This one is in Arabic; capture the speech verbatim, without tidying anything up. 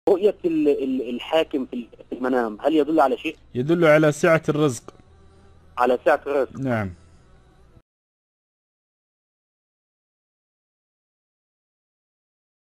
رؤية ال- ال- الحاكم في المنام هل يدل على شيء؟ يدل على سعة الرزق. على سعة الرزق. نعم.